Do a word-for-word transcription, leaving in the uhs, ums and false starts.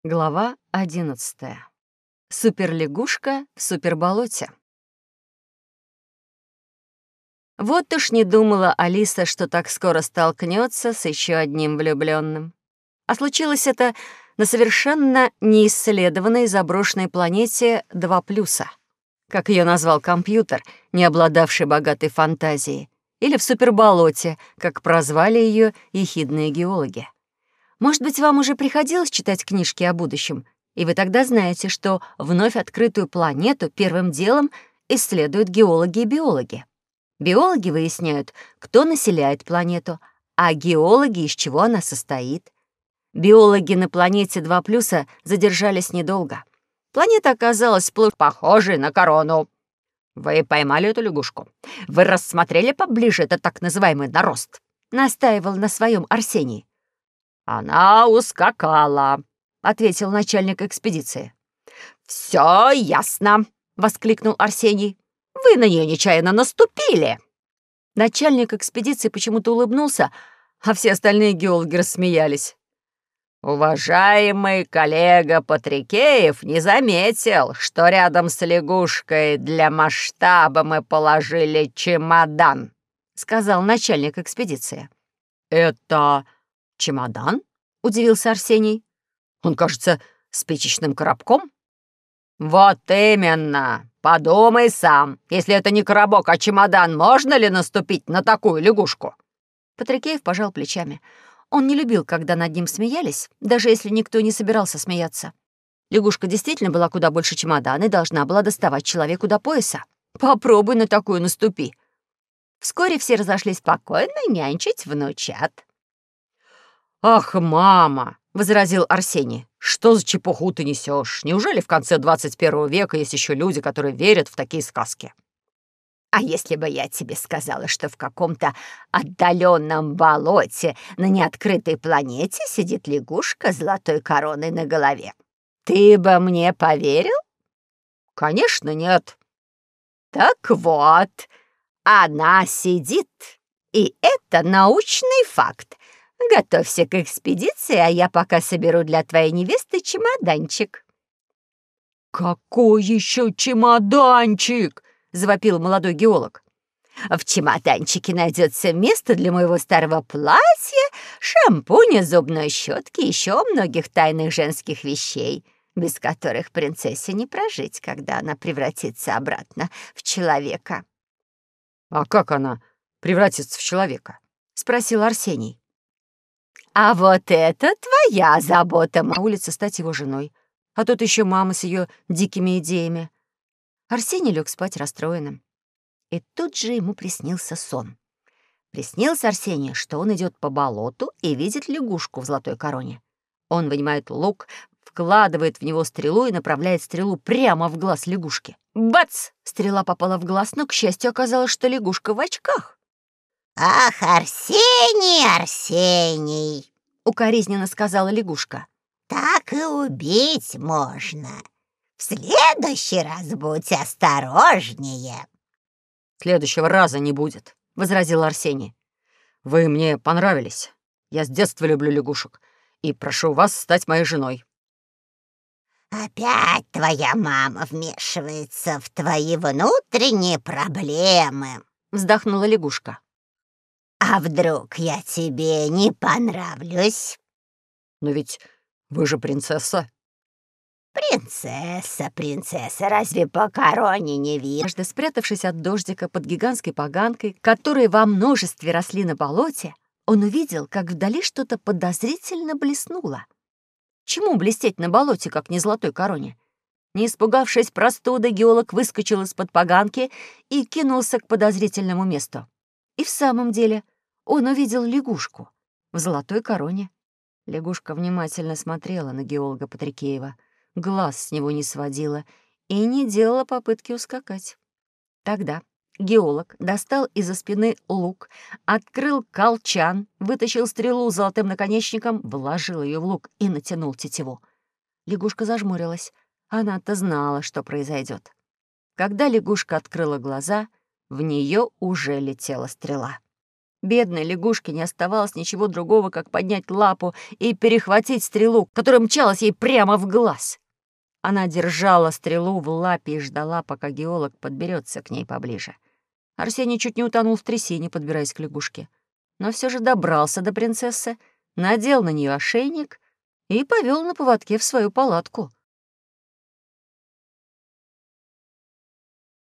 Глава одиннадцатая. Суперлягушка в суперболоте. Вот уж не думала Алиса, что так скоро столкнется с еще одним влюбленным. А случилось это на совершенно неисследованной заброшенной планете два плюса, как ее назвал компьютер, не обладавший богатой фантазией, или в суперболоте, как прозвали ее ехидные геологи. Может быть, вам уже приходилось читать книжки о будущем, и вы тогда знаете, что вновь открытую планету первым делом исследуют геологи и биологи. Биологи выясняют, кто населяет планету, а геологи, из чего она состоит. Биологи на планете два плюса задержались недолго. Планета оказалась сплошь похожей на корону. «Вы поймали эту лягушку? Вы рассмотрели поближе этот так называемый нарост?» — настаивал на своем Арсений. «Она ускакала», — ответил начальник экспедиции. «Все ясно», — воскликнул Арсений. «Вы на нее нечаянно наступили». Начальник экспедиции почему-то улыбнулся, а все остальные геологи рассмеялись. «Уважаемый коллега Патрикеев не заметил, что рядом с лягушкой для масштаба мы положили чемодан», — сказал начальник экспедиции. «Это чемодан?» — удивился Арсений. «Он, кажется, спичечным коробком». «Вот именно! Подумай сам. Если это не коробок, а чемодан, можно ли наступить на такую лягушку?» Патрикеев пожал плечами. Он не любил, когда над ним смеялись, даже если никто не собирался смеяться. Лягушка действительно была куда больше чемодана и должна была доставать человеку до пояса. Попробуй на такую наступи. Вскоре все разошлись спокойно нянчить внучат. «Ах, мама!» — возразил Арсений. «Что за чепуху ты несешь? Неужели в конце двадцать первого века есть еще люди, которые верят в такие сказки?» «А если бы я тебе сказала, что в каком-то отдаленном болоте на неоткрытой планете сидит лягушка с золотой короной на голове, ты бы мне поверил?» «Конечно, нет». «Так вот, она сидит, и это научный факт. Готовься к экспедиции, а я пока соберу для твоей невесты чемоданчик». «Какой еще чемоданчик?» — завопил молодой геолог. «В чемоданчике найдется место для моего старого платья, шампуня, зубной щетки и еще многих тайных женских вещей, без которых принцессе не прожить, когда она превратится обратно в человека». «А как она превратится в человека?» — спросил Арсений. «А вот это твоя забота!» На улице стать его женой. А тут еще мама с ее дикими идеями. Арсений лег спать расстроенным. И тут же ему приснился сон. Приснился Арсению, что он идет по болоту и видит лягушку в золотой короне. Он вынимает лук, вкладывает в него стрелу и направляет стрелу прямо в глаз лягушки. Бац! Стрела попала в глаз, но, к счастью, оказалось, что лягушка в очках. «Ах, Арсений, Арсений!» — укоризненно сказала лягушка. «Так и убить можно. В следующий раз будь осторожнее». «Следующего раза не будет», — возразил Арсений. «Вы мне понравились. Я с детства люблю лягушек и прошу вас стать моей женой». «Опять твоя мама вмешивается в твои внутренние проблемы», — вздохнула лягушка. «А вдруг я тебе не понравлюсь?» «Но ведь вы же принцесса». «Принцесса, принцесса, разве по короне не видно?» Однажды, спрятавшись от дождика под гигантской поганкой, которые во множестве росли на болоте, он увидел, как вдали что-то подозрительно блеснуло. Чему блестеть на болоте, как не золотой короне? Не испугавшись простуды, геолог выскочил из-под поганки и кинулся к подозрительному месту. И в самом деле он увидел лягушку в золотой короне. Лягушка внимательно смотрела на геолога Патрикеева, глаз с него не сводила и не делала попытки ускакать. Тогда геолог достал из-за спины лук, открыл колчан, вытащил стрелу с золотым наконечником, вложил ее в лук и натянул тетиву. Лягушка зажмурилась. Она-то знала, что произойдет. Когда лягушка открыла глаза, в нее уже летела стрела. Бедной лягушке не оставалось ничего другого, как поднять лапу и перехватить стрелу, которая мчалась ей прямо в глаз. Она держала стрелу в лапе и ждала, пока геолог подберется к ней поближе. Арсений чуть не утонул в трясине, подбираясь к лягушке. Но все же добрался до принцессы, надел на нее ошейник и повел на поводке в свою палатку.